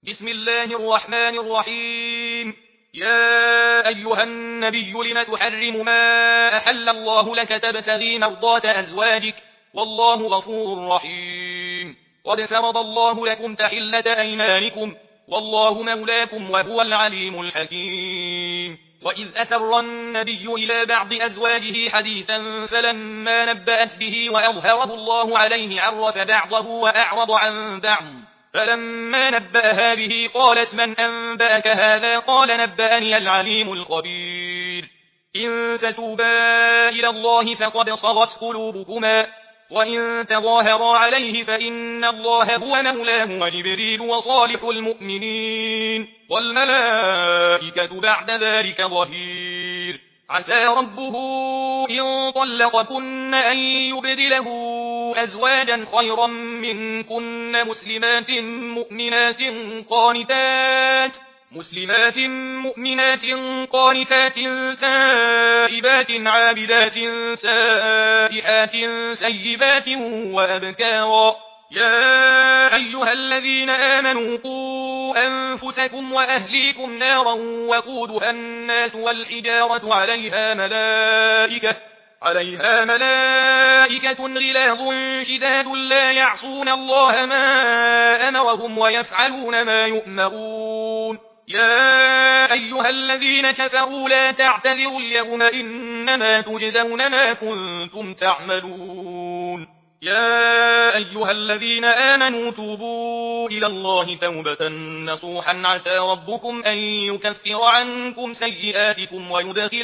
بسم الله الرحمن الرحيم. يا أيها النبي لم تحرم ما أحل الله لك تبتغي مرضات أزواجك والله غفور رحيم. قد فرض الله لكم تحلة أيمانكم والله مولاكم وهو العليم الحكيم. وإذ أسر النبي إلى بعض أزواجه حديثا فلما نبأت به وأظهره الله عليه عرف بعضه وأعرض عن بعض فلما نبأها به قالت من أنبأك هذا قال نبأني العليم الخبير. إن تتوبا إلى الله فقد صغت قلوبكما وإن تظاهرا عليه فإن الله هو مولاه وجبريل وصالح المؤمنين والملائكة بعد ذلك ظهير. عسى ربه إن طلقكن أن يبدله أزواجا خيرا منكن مسلمات قانتات تائبات عابدات سائحات سيبات وأبكارا. يا أيها الذين آمنوا قوا أنفسكم وأهليكم نارا وقودها الناس والحجارة عليها ملائكة غلاظ شداد لا يعصون الله ما أمرهم ويفعلون ما يؤمرون. يا أيها الذين كفروا لا تعتذروا اليوم إنما تجزون ما كنتم تعملون. يا أيها الذين آمنوا توبوا إلى الله توبة نصوحا عسى ربكم أن يكفر عنكم سيئاتكم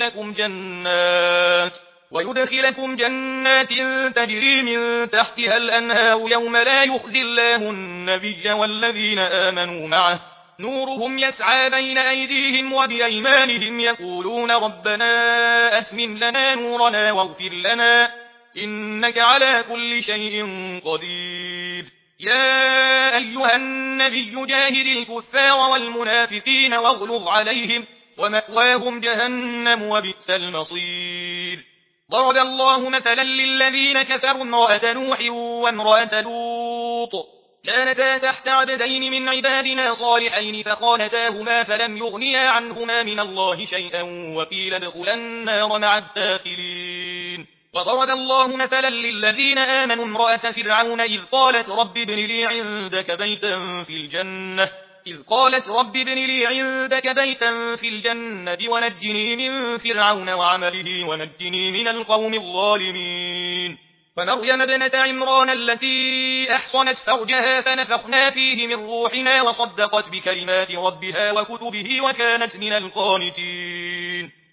ويدخلكم جنات تجري من تحتها الأنهار يوم لا يخزي الله النبي والذين آمنوا معه نورهم يسعى بين أيديهم وبأيمانهم يقولون ربنا أتمم لنا نورنا واغفر لنا إنك على كل شيء قدير. يا أيها النبي جاهد الكفار والمنافقين واغلظ عليهم ومأواهم جهنم وبئس المصير. ضرب الله مثلا للذين كفروا امرأة نوح وامرأة لوط كانتا تحت عبدين من عبادنا صالحين فخانتاهما فلم يغنيا عنهما من الله شيئا وقيل ادخلا النار مع الداخلين. وضرب الله مثلا للذين آمنوا امرأة فرعون إذ قالت رب ابن لي عندك بيتا في الجنة ونجني من فرعون وعمله ونجني من القوم الظالمين. ومريم ابنة عمران التي أحصنت فرجها فنفخنا فيه من روحنا وصدقت بكلمات ربها وكتبه وكانت من القانتين.